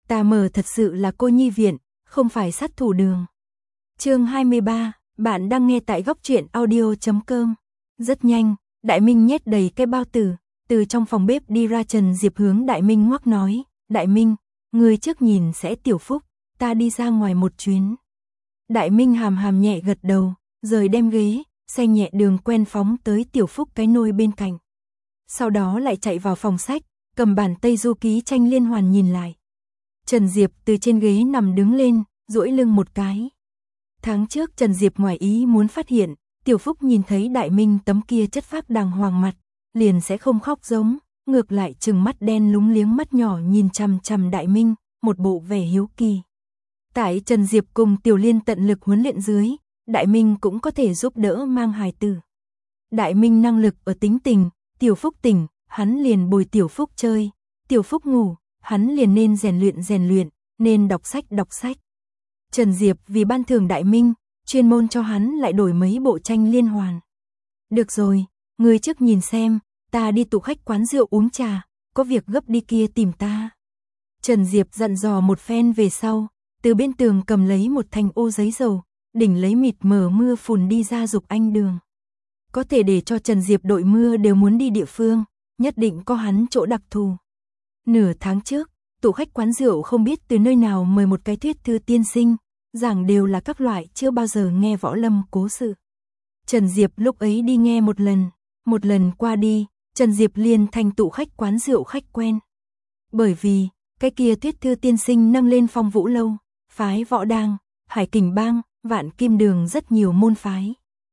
Ta mở thật sự là cô nhi viện, không phải sát thủ đường. Chương 23, bạn đang nghe tại góc truyện audio.com. Rất nhanh, Đại Minh nhét đầy cái bao tử, từ trong phòng bếp đi ra. Trần Diệp hướng Đại Minh ngoắc nói, Đại Minh, người trước nhìn sẽ Tiểu Phúc, ta đi ra ngoài một chuyến. Đại Minh hàm hàm nhẹ gật đầu, rời đem ghế, xe nhẹ đường quen phóng tới Tiểu Phúc cái nôi bên cạnh. Sau đó lại chạy vào phòng sách, cầm bản Tây Du Ký tranh liên hoàn nhìn lại. Trần Diệp từ trên ghế nằm đứng lên, duỗi lưng một cái. Tháng trước Trần Diệp ngoài ý muốn phát hiện, Tiểu Phúc nhìn thấy Đại Minh tấm kia chất phác đàng hoàng mặt, liền sẽ không khóc giống, ngược lại trừng mắt đen lúng liếng mắt nhỏ nhìn chằm chằm Đại Minh, một bộ vẻ hiếu kỳ. Tại Trần Diệp cùng Tiểu Liên tận lực huấn luyện dưới, Đại Minh cũng có thể giúp đỡ mang hài tử. Đại Minh năng lực ở tính tình, Tiểu Phúc tỉnh, hắn liền bồi Tiểu Phúc chơi, Tiểu Phúc ngủ, hắn liền nên rèn luyện, nên đọc sách. Trần Diệp vì ban thưởng Đại Minh, chuyên môn cho hắn lại đổi mấy bộ tranh liên hoàn. Được rồi, người trước nhìn xem, ta đi tủ khách quán rượu uống trà, có việc gấp đi kia tìm ta. Trần Diệp dặn dò một phen về sau, từ bên tường cầm lấy một thanh ô giấy dầu, đỉnh lấy mịt mờ mưa phùn đi ra Dục Anh đường. Có thể để cho Trần Diệp đội mưa đều muốn đi địa phương, nhất định có hắn chỗ đặc thù. Nửa tháng trước, tủ khách quán rượu không biết từ nơi nào mời một cái thuyết thư tiên sinh, giảng đều là các loại chưa bao giờ nghe võ lâm cố sự. Trần Diệp lúc ấy đi nghe một lần qua đi, Trần Diệp liền thành tủ khách quán rượu khách quen. Bởi vì, cái kia thuyết thư tiên sinh nâng lên Phong Vũ Lâu, phái Võ Đang, Hải Kình Bang, Vạn Kim Đường rất nhiều môn phái.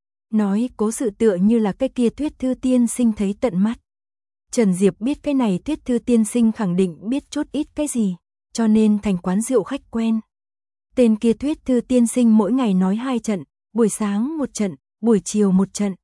Nói cố sự tựa như là cái kia thuyết thư tiên sinh thấy tận mắt. Trần Diệp biết cái này thuyết thư tiên sinh khẳng định biết chút ít cái gì, cho nên thành quán rượu khách quen. Tên kia thuyết thư tiên sinh mỗi ngày nói 2 trận, buổi sáng 1 trận, buổi chiều 1 trận.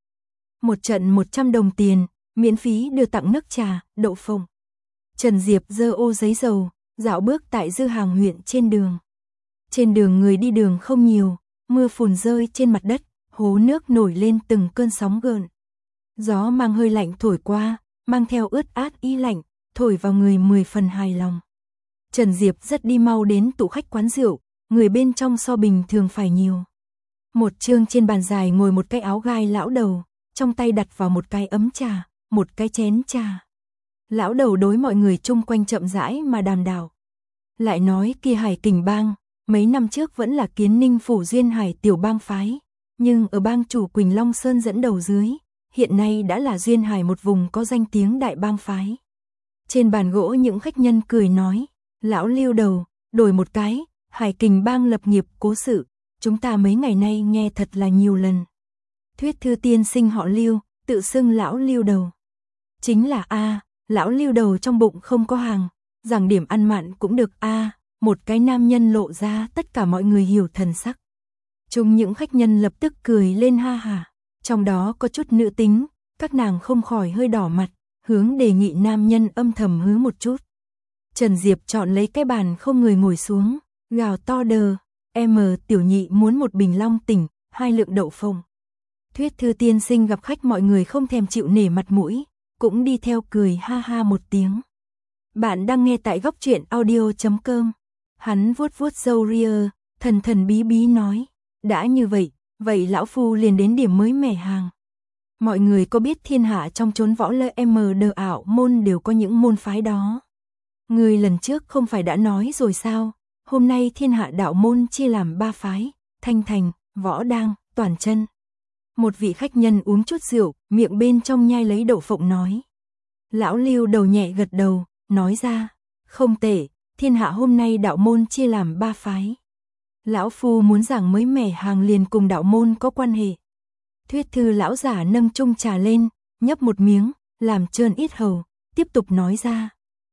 1 trận 100 đồng tiền, miễn phí đưa tặng nước trà, đậu phộng. Trần Diệp giơ ô giấy dầu, dạo bước tại Dư Hàng huyện trên đường. Trên đường người đi đường không nhiều, mưa phùn rơi trên mặt đất, hố nước nổi lên từng cơn sóng gợn. Gió mang hơi lạnh thổi qua, mang theo ướt át ý lạnh, thổi vào người 10 phần hài lòng. Trần Diệp rất đi mau đến tủ khách quán rượu, người bên trong so bình thường phải nhiều. Một chương trên bàn dài ngồi một cái áo gai lão đầu, trong tay đặt vào một cái ấm trà, một cái chén trà. Lão đầu đối mọi người chung quanh chậm rãi mà đàm đạo. Lại nói kia Hải Kình Bang, mấy năm trước vẫn là Kiến Ninh phủ Duyên Hải tiểu bang phái, nhưng ở bang chủ Quỳnh Long Sơn dẫn đầu dưới, hiện nay đã là Duyên Hải một vùng có danh tiếng đại bang phái. Trên bàn gỗ những khách nhân cười nói, lão Lưu đầu, đổi một cái, Hải Kình Bang lập nghiệp cố sự, chúng ta mấy ngày nay nghe thật là nhiều lần. Thuyết thư tiên sinh họ Lưu, tự xưng lão Lưu đầu. Chính là lão Lưu đầu trong bụng không có hàng, giảng điểm ăn mặn cũng được một cái nam nhân lộ ra, tất cả mọi người hiểu thần sắc. Chung những khách nhân lập tức cười lên ha hả, trong đó có chút nữ tính, các nàng không khỏi hơi đỏ mặt, hướng đề nghị nam nhân âm thầm hứ một chút. Trần Diệp chọn lấy cái bàn không người ngồi xuống, gào to đờ, tiểu nhị muốn một bình long tỉnh, 2 lượng đậu phộng. Thuyết thư tiên sinh gặp khách mọi người không thèm chịu nể mặt mũi, cũng đi theo cười ha ha một tiếng. Bạn đang nghe tại góc truyện audio.com. Hắn vuốt râu ria, thần bí bí nói, đã như vậy lão phu liền đến điểm mới mẻ hàng. Mọi người có biết thiên hạ trong chốn võ lâm ảo môn đều có những môn phái đó. Người lần trước không phải đã nói rồi sao, hôm nay thiên hạ đạo môn chia làm 3 phái, Thanh Thành, Võ Đang, Toàn Chân. Một vị khách nhân uống chút rượu, miệng bên trong nhai lấy đậu phộng nói. Lão Lưu đầu nhẹ gật đầu, nói ra, không tệ, thiên hạ hôm nay đạo môn chia làm 3 phái. Lão phu muốn giảng mới mẻ hàng liền cùng đạo môn có quan hệ. Thuyết thư lão giả nâng chung trà lên, nhấp một miếng, làm trơn ít hầu, tiếp tục nói ra.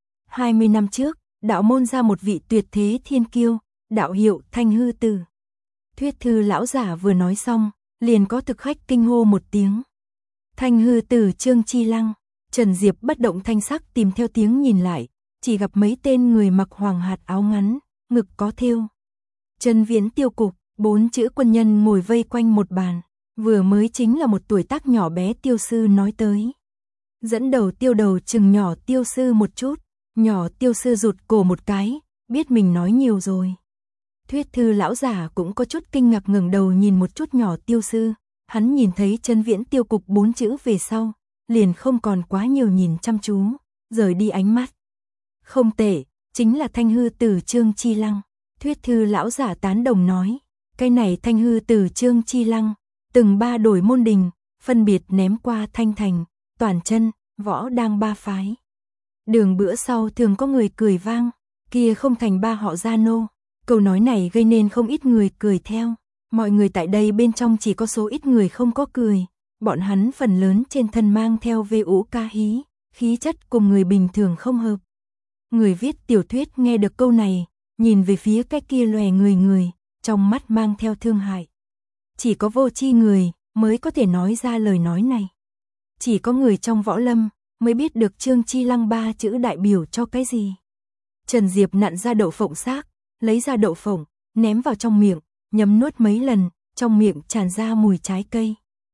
20 năm trước, đạo môn ra một vị tuyệt thế thiên kiêu, đạo hiệu Thanh Hư Tử. Thuyết thư lão giả vừa nói xong, liền có thực khách kinh hô một tiếng. Thanh Hư Tử Trương Chi Lăng. Trần Diệp bất động thanh sắc tìm theo tiếng nhìn lại, chỉ gặp mấy tên người mặc hoàng hạt áo ngắn, ngực có thêu. Trần Viễn Tiêu cục, 4 chữ quân nhân ngồi vây quanh một bàn, vừa mới chính là một tuổi tác nhỏ bé tiêu sư nói tới. Dẫn đầu tiêu đầu chừng nhỏ tiêu sư một chút, nhỏ tiêu sư rụt cổ một cái, biết mình nói nhiều rồi. Thuyết thư lão giả cũng có chút kinh ngạc ngẩng đầu nhìn một chút nhỏ Tiêu sư, hắn nhìn thấy Chân Viễn tiêu cục 4 chữ về sau, liền không còn quá nhiều nhìn chăm chú, rời đi ánh mắt. Không tệ, chính là Thanh hư tử Trương Chi Lăng. Thuyết thư lão giả tán đồng nói, cái này Thanh hư tử Trương Chi Lăng, từng 3 đổi môn đình, phân biệt ném qua Thanh Thành, Toàn Chân, Võ Đang 3 phái. Đường bữa sau thường có người cười vang, kia không thành 3 họ Gia Nô. Câu nói này gây nên không ít người cười theo. Mọi người tại đây bên trong chỉ có số ít người không có cười. Bọn hắn phần lớn trên thân mang theo vê ũ ca hí, khí chất cùng người bình thường không hợp. Người viết tiểu thuyết nghe được câu này, nhìn về phía cái kia lòe người, trong mắt mang theo thương hại. Chỉ có vô tri người mới có thể nói ra lời nói này. Chỉ có người trong võ lâm mới biết được Trương Chi Lăng 3 chữ đại biểu cho cái gì. Trần Diệp nặn ra đậu phộng xác, lấy ra đậu phộng, ném vào trong miệng, nhấm nuốt mấy lần, trong miệng tràn ra mùi trái cây.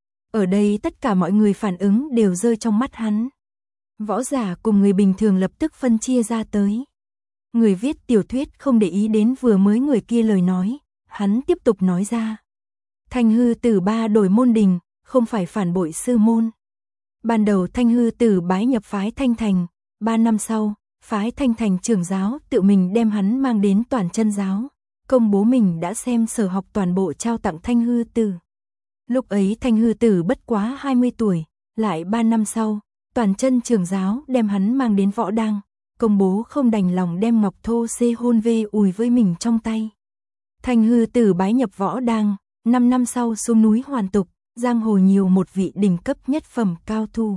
Ở đây tất cả mọi người phản ứng đều rơi trong mắt hắn. Võ giả cùng người bình thường lập tức phân chia ra tới. Người viết tiểu thuyết không để ý đến vừa mới người kia lời nói, hắn tiếp tục nói ra. Thanh hư tử 3 đổi môn đình, không phải phản bội sư môn. Ban đầu Thanh hư tử bái nhập phái Thanh Thành, 3 năm sau, phái Thanh Thành trưởng giáo tự mình đem hắn mang đến Toàn Chân giáo, công bố mình đã xem sở học toàn bộ trao tặng Thanh hư tử. Lúc ấy Thanh hư tử bất quá 20 tuổi, lại 3 năm sau, Toàn Chân trưởng giáo đem hắn mang đến Võ Đang, công bố không đành lòng đem ngọc thô xê hôn vê ùi với mình trong tay. Thanh hư tử bái nhập Võ Đang, 5 năm sau xuống núi hoàn tục, giang hồ nhiều một vị đỉnh cấp nhất phẩm cao thủ.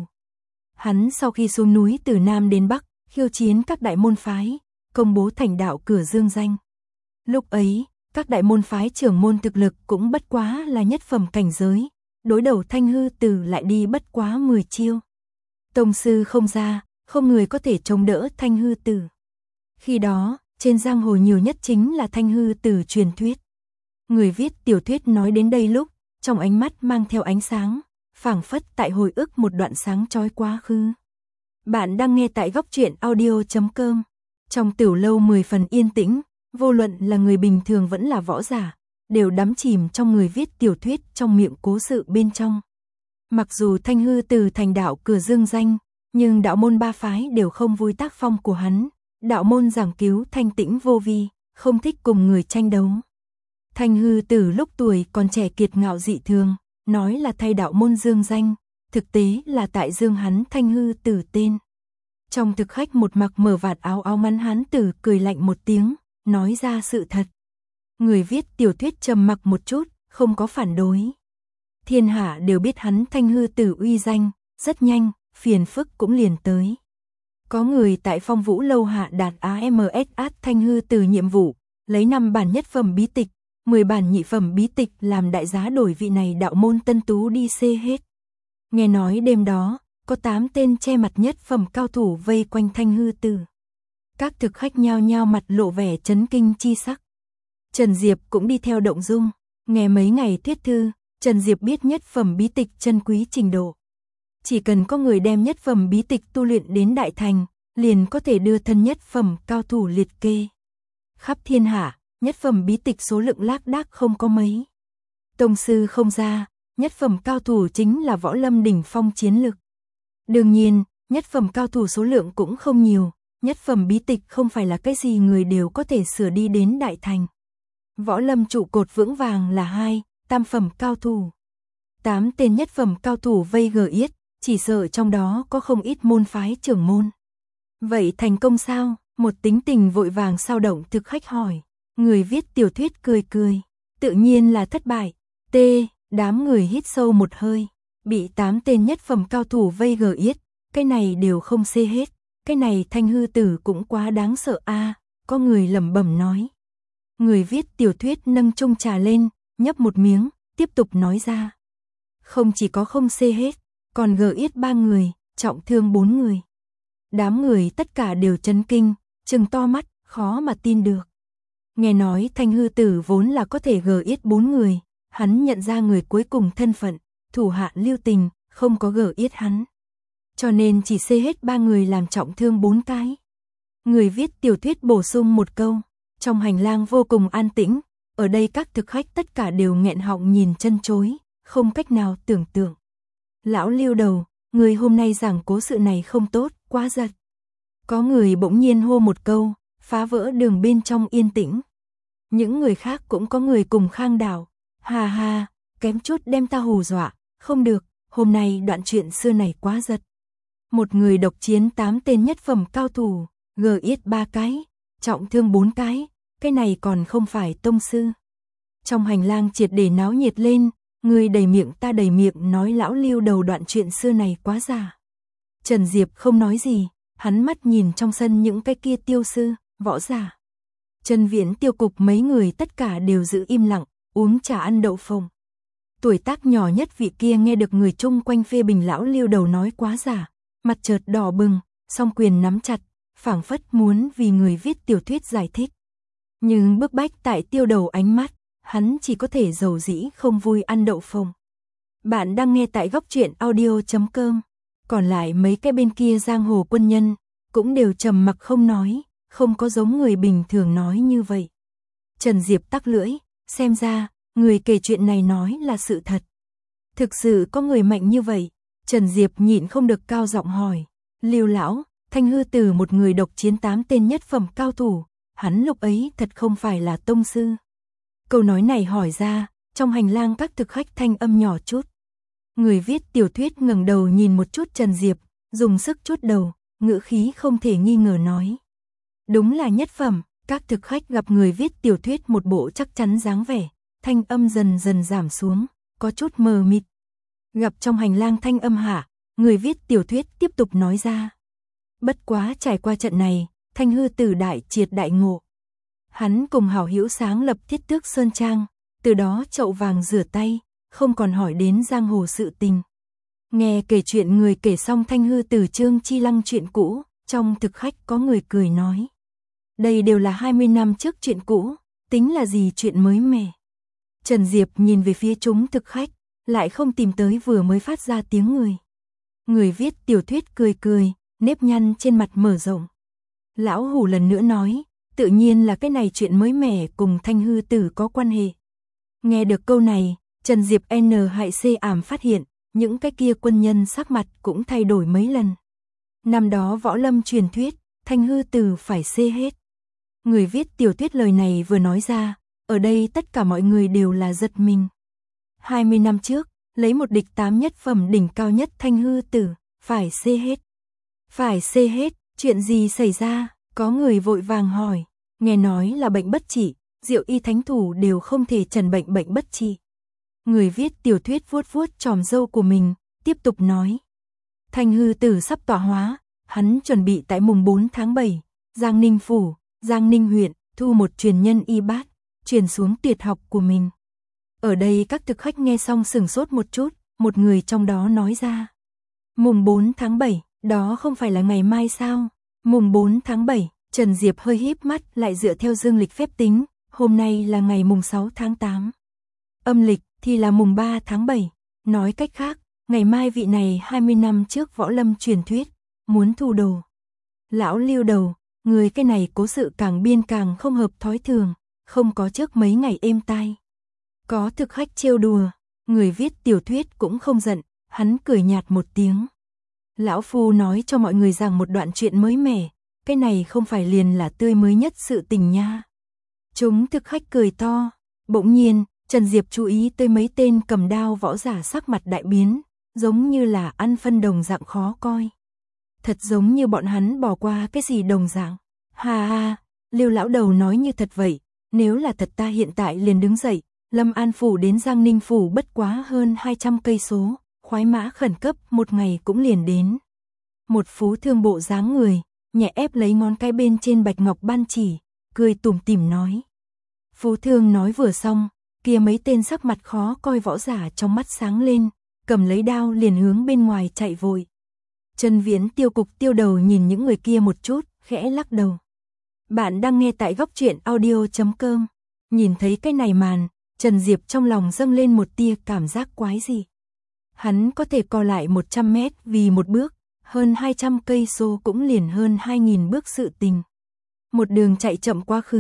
Hắn sau khi xuống núi từ Nam đến Bắc, khiêu chiến các đại môn phái, công bố thành đạo cửa dương danh. Lúc ấy, các đại môn phái trưởng môn thực lực cũng bất quá là nhất phẩm cảnh giới, đối đầu Thanh hư tử lại đi bất quá 10 chiêu. Tông sư không ra, không người có thể chống đỡ Thanh hư tử. Khi đó, trên giang hồ nhiều nhất chính là Thanh hư tử truyền thuyết. Người viết tiểu thuyết nói đến đây lúc, trong ánh mắt mang theo ánh sáng, phảng phất tại hồi ức một đoạn sáng chói quá khứ. Bạn đang nghe tại Góc Truyện Audio.com. Trong tiểu lâu 10 phần yên tĩnh, vô luận là người bình thường vẫn là võ giả, đều đắm chìm trong người viết tiểu thuyết trong miệng cố sự bên trong. Mặc dù Thanh hư tử thành đạo cửa dương danh, nhưng đạo môn 3 phái đều không vui tác phong của hắn. Đạo môn giảng cứu thanh tĩnh vô vi, không thích cùng người tranh đấu. Thanh hư tử lúc tuổi còn trẻ kiệt ngạo dị thường, nói là thay đạo môn dương danh, thực tế là tại dương hắn Thanh hư tử tên. Trong thực khách một mặc mở vạt áo áo ngắn hán tử cười lạnh một tiếng, nói ra sự thật. Người viết tiểu thuyết trầm mặc một chút, không có phản đối. Thiên hạ đều biết hắn Thanh hư tử uy danh, rất nhanh, phiền phức cũng liền tới. Có người tại Phong Vũ lâu hạ đạt AMS Thanh hư tử nhiệm vụ, lấy 5 bản nhất phẩm bí tịch, 10 bản nhị phẩm bí tịch làm đại giá đổi vị này đạo môn tân tú đi xê hết. Nghe nói đêm đó, có 8 tên che mặt nhất phẩm cao thủ vây quanh Thanh hư tử. Các thực khách nhao nhao mặt lộ vẻ chấn kinh chi sắc. Trần Diệp cũng đi theo động dung, nghe mấy ngày thuyết thư, Trần Diệp biết nhất phẩm bí tịch chân quý trình độ. Chỉ cần có người đem nhất phẩm bí tịch tu luyện đến đại thành, liền có thể đưa thân nhất phẩm cao thủ liệt kê. Khắp thiên hạ, nhất phẩm bí tịch số lượng lác đác không có mấy. Tông sư không ra, nhất phẩm cao thủ chính là võ lâm đỉnh phong chiến lực. Đương nhiên, nhất phẩm cao thủ số lượng cũng không nhiều, nhất phẩm bí tịch không phải là cái gì người đều có thể sửa đi đến đại thành. Võ lâm trụ cột vững vàng là 2, tam phẩm cao thủ. 8 tên nhất phẩm cao thủ vây gờ yết, chỉ sợ trong đó có không ít môn phái trưởng môn. Vậy thành công sao? Một tính tình vội vàng sao động thực khách hỏi. Người viết tiểu thuyết cười cười. Tự nhiên là thất bại. Đám người hít sâu một hơi. Bị 8 tên nhất phẩm cao thủ vây gờ yết. Cái này đều không xê hết. Cái này Thanh hư tử cũng quá đáng sợ a. Có người lẩm bẩm nói. Người viết tiểu thuyết nâng chung trà lên, nhấp một miếng, tiếp tục nói ra. Không chỉ có không xê hết, còn gờ yết 3 người, trọng thương 4 người. Đám người tất cả đều chấn kinh, trừng to mắt, khó mà tin được. Nghe nói Thanh hư tử vốn là có thể gờ yết 4 người, hắn nhận ra người cuối cùng thân phận, thủ hạ Lưu Tình, không có gờ yết hắn. Cho nên chỉ xê hết 3 người làm trọng thương 4 cái. Người viết tiểu thuyết bổ sung một câu, Trong hành lang vô cùng an tĩnh, ở đây các thực khách tất cả đều nghẹn họng nhìn chân chối, không cách nào tưởng tượng. Lão Lưu Đầu, người hôm nay giảng cố sự này không tốt, quá giật. Có người bỗng nhiên hô một câu, phá vỡ đường bên trong yên tĩnh. Những người khác cũng có người cùng khang đảo. Hà hà, kém chút đem ta hù dọa, không được, hôm nay đoạn chuyện xưa này quá giật. Một người độc chiến 8 tên nhất phẩm cao thủ, gờ yết 3 cái, trọng thương 4 cái này còn không phải tông sư. Trong hành lang triệt để náo nhiệt lên, người đầy miệng ta đầy miệng nói Lão Lưu Đầu đoạn chuyện xưa này quá giả. Trần Diệp không nói gì, hắn mắt nhìn trong sân những cái kia tiêu sư, võ giả. Trần Viễn Tiêu Cục mấy người tất cả đều giữ im lặng, uống trà ăn đậu phộng. Tuổi tác nhỏ nhất vị kia nghe được người chung quanh phê bình Lão Lưu Đầu nói quá giả, mặt chợt đỏ bừng, song quyền nắm chặt, phảng phất muốn vì người viết tiểu thuyết giải thích. Nhưng bức bách tại Tiêu Đầu ánh mắt, hắn chỉ có thể dầu dĩ không vui ăn đậu phộng. Bạn đang nghe tại góc truyện audio.com. Còn lại mấy cái bên kia giang hồ quân nhân cũng đều trầm mặc không nói, không có giống người bình thường nói như vậy. Trần Diệp tắc lưỡi, xem ra người kể chuyện này nói là sự thật. Thực sự có người mạnh như vậy? Trần Diệp nhịn không được cao giọng hỏi. Lưu lão, Thanh Hư Tử một người độc chiến 8 tên nhất phẩm cao thủ, hắn lúc ấy thật không phải là tông sư. Câu nói này hỏi ra, trong hành lang các thực khách thanh âm nhỏ chút. Người viết tiểu thuyết ngẩng đầu nhìn một chút Trần Diệp, dùng sức chút đầu, ngữ khí không thể nghi ngờ nói. Đúng là nhất phẩm, các thực khách gặp người viết tiểu thuyết một bộ chắc chắn dáng vẻ, thanh âm dần dần giảm xuống, có chút mờ mịt. Gặp trong hành lang thanh âm hạ, người viết tiểu thuyết tiếp tục nói ra. Bất quá trải qua trận này, Thanh Hư Tử đại triệt đại ngộ. Hắn cùng hảo hữu sáng lập Thiết Tước Sơn Trang, từ đó chậu vàng rửa tay, không còn hỏi đến giang hồ sự tình. Nghe kể chuyện người kể xong Thanh Hư Tử Trương Chi Lăng chuyện cũ, trong thực khách có người cười nói. Đây đều là 20 năm trước chuyện cũ, tính là gì chuyện mới mẻ. Trần Diệp nhìn về phía chúng thực khách, lại không tìm tới vừa mới phát ra tiếng người. Người viết tiểu thuyết cười cười, nếp nhăn trên mặt mở rộng. Lão Hủ lần nữa nói, tự nhiên là cái này chuyện mới mẻ cùng Thanh Hư Tử có quan hệ. Nghe được câu này, Trần Diệp N hại C ảm phát hiện, những cái kia quân nhân sắc mặt cũng thay đổi mấy lần. Năm đó võ lâm truyền thuyết, Thanh Hư Tử phải C hết. Người viết tiểu thuyết lời này vừa nói ra, ở đây tất cả mọi người đều là giật mình. 20 năm trước, lấy một địch 8 nhất phẩm đỉnh cao nhất Thanh Hư Tử, phải C hết. Phải C hết, chuyện gì xảy ra? Có người vội vàng hỏi, nghe nói là bệnh bất trị, Diệu y thánh thủ đều không thể trần bệnh bệnh bất trị. Người viết tiểu thuyết vuốt vuốt chòm râu của mình, tiếp tục nói. Thanh Hư Tử sắp tọa hóa, hắn chuẩn bị tại mùng 4 tháng 7, Giang Ninh Phủ, Giang Ninh huyện, thu một truyền nhân y bát, truyền xuống tuyệt học của mình. Ở đây các thực khách nghe xong sửng sốt một chút, một người trong đó nói ra. Mùng 4 tháng 7, đó không phải là ngày mai sao? Mùng 4 tháng 7, Trần Diệp hơi híp mắt lại dựa theo dương lịch phép tính, hôm nay là ngày mùng 6 tháng 8. Âm lịch thì là mùng 3 tháng 7, nói cách khác, ngày mai vị này 20 năm trước võ lâm truyền thuyết, muốn thu đồ. Lão Lưu Đầu, người cái này cố sự càng biên càng không hợp thói thường, không có trước mấy ngày êm tai. Có thực khách trêu đùa, người viết tiểu thuyết cũng không giận, hắn cười nhạt một tiếng. Lão Phu nói cho mọi người rằng một đoạn chuyện mới mẻ, cái này không phải liền là tươi mới nhất sự tình nha. Chúng thực khách cười to, bỗng nhiên, Trần Diệp chú ý tới mấy tên cầm đao võ giả sắc mặt đại biến, giống như là ăn phân đồng dạng khó coi. Thật giống như bọn hắn bỏ qua cái gì đồng dạng. Ha ha, Lưu lão đầu nói như thật vậy, nếu là thật ta hiện tại liền đứng dậy, Lâm An Phủ đến Giang Ninh Phủ bất quá hơn 200 cây số, khoái mã khẩn cấp một ngày cũng liền đến. Một phú thương bộ dáng người, nhẹ ép lấy ngón cái bên trên bạch ngọc ban chỉ, cười tủm tỉm nói. Phú thương nói vừa xong, kia mấy tên sắc mặt khó coi võ giả trong mắt sáng lên, cầm lấy đao liền hướng bên ngoài chạy vội. Trần Viễn Tiêu Cục Tiêu Đầu nhìn những người kia một chút, khẽ lắc đầu. Bạn đang nghe tại góc truyện audio.com. Nhìn thấy cái này màn, Trần Diệp trong lòng dâng lên một tia cảm giác quái gì. Hắn có thể co lại 100 mét vì một bước, hơn 200 cây số cũng liền hơn 2000 bước sự tình. Một đường chạy chậm quá khứ,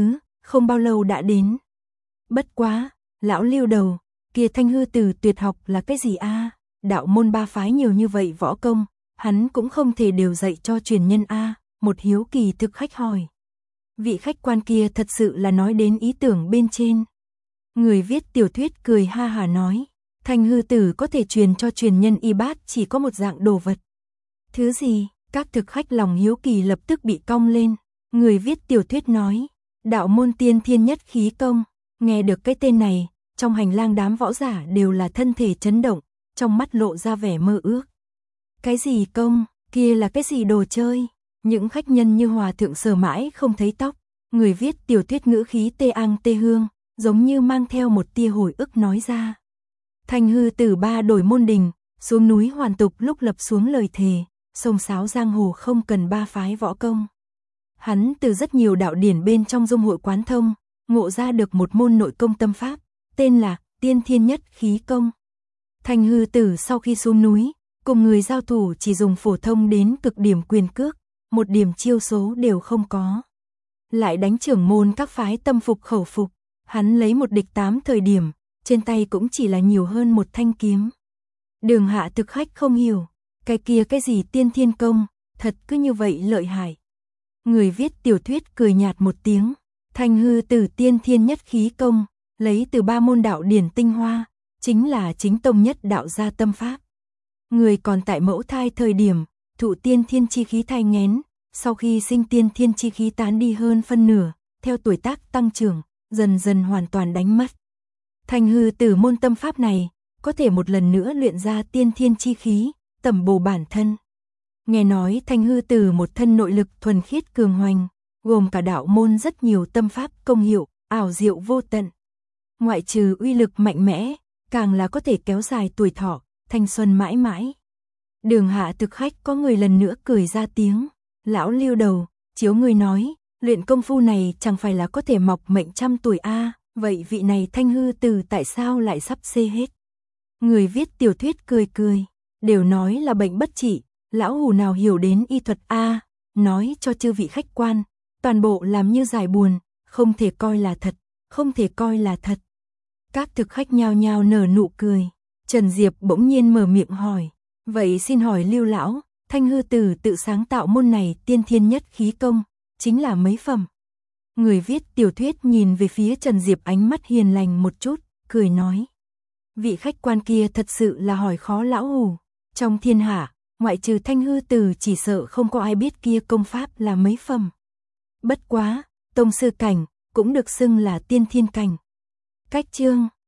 không bao lâu đã đến. Bất quá, lão Lưu đầu, kia Thanh hư tử tuyệt học là cái gì a? Đạo môn ba phái nhiều như vậy võ công, hắn cũng không thể đều dạy cho truyền nhân a, một hiếu kỳ thực khách hỏi. Vị khách quan kia thật sự là nói đến ý tưởng bên trên. Người viết tiểu thuyết cười ha hả nói, Thanh hư tử có thể truyền cho truyền nhân y bát chỉ có một dạng đồ vật. Thứ gì? Các thực khách lòng hiếu kỳ lập tức bị cong lên. Người viết tiểu thuyết nói, đạo môn tiên thiên nhất khí công. Nghe được cái tên này, trong hành lang đám võ giả đều là thân thể chấn động, trong mắt lộ ra vẻ mơ ước. Cái gì công, kia là cái gì đồ chơi? Những khách nhân như hòa thượng sờ mãi không thấy tóc. Người viết tiểu thuyết ngữ khí tê ang tê hương, giống như mang theo một tia hồi ức nói ra. Thanh hư tử ba đổi môn đình, xuống núi hoàn tục lúc lập xuống lời thề, sông sáo giang hồ không cần ba phái võ công. Hắn từ rất nhiều đạo điển bên trong dung hội quán thông, ngộ ra được một môn nội công tâm pháp, tên là tiên thiên nhất khí công. Thanh hư tử sau khi xuống núi, cùng người giao thủ chỉ dùng phổ thông đến cực điểm quyền cước, một điểm chiêu số đều không có. Lại đánh trưởng môn các phái tâm phục khẩu phục, hắn lấy một địch 8 thời điểm, trên tay cũng chỉ là nhiều hơn một thanh kiếm. Đường hạ thực khách không hiểu, cái kia cái gì tiên thiên công, thật cứ như vậy lợi hại. Người viết tiểu thuyết cười nhạt một tiếng, Thanh hư tử tiên thiên nhất khí công, lấy từ 3 môn đạo điển tinh hoa, chính là chính tông nhất đạo gia tâm pháp. Người còn tại mẫu thai thời điểm, thụ tiên thiên chi khí thai nghén, sau khi sinh tiên thiên chi khí tán đi hơn phân nửa, theo tuổi tác tăng trưởng, dần dần hoàn toàn đánh mất. Thanh hư tử môn tâm pháp này, có thể một lần nữa luyện ra tiên thiên chi khí, tẩm bổ bản thân. Nghe nói Thanh hư tử một thân nội lực thuần khiết cường hoành, gồm cả đạo môn rất nhiều tâm pháp công hiệu, ảo diệu vô tận. Ngoại trừ uy lực mạnh mẽ, càng là có thể kéo dài tuổi thọ, thanh xuân mãi mãi. Đường hạ thực khách có người lần nữa cười ra tiếng, lão Lưu đầu, chiếu người nói, luyện công phu này chẳng phải là có thể mọc mệnh 100 tuổi a, vậy vị này Thanh hư tử tại sao lại sắp xê hết? Người viết tiểu thuyết cười cười, đều nói là bệnh bất trị, lão hù nào hiểu đến y thuật a, nói cho chư vị khách quan, toàn bộ làm như giải buồn, không thể coi là thật, không thể coi là thật. Các thực khách nhao nhao nở nụ cười. Trần Diệp bỗng nhiên mở miệng hỏi, vậy xin hỏi Lưu lão, Thanh hư tử tự sáng tạo môn này tiên thiên nhất khí công, chính là mấy phẩm? Người viết tiểu thuyết nhìn về phía Trần Diệp ánh mắt hiền lành một chút, cười nói. Vị khách quan kia thật sự là hỏi khó lão hù, trong thiên hạ, ngoại trừ Thanh hư tử chỉ sợ không có ai biết kia công pháp là mấy phẩm. Bất quá, tông sư cảnh, cũng được xưng là tiên thiên cảnh. Cách chương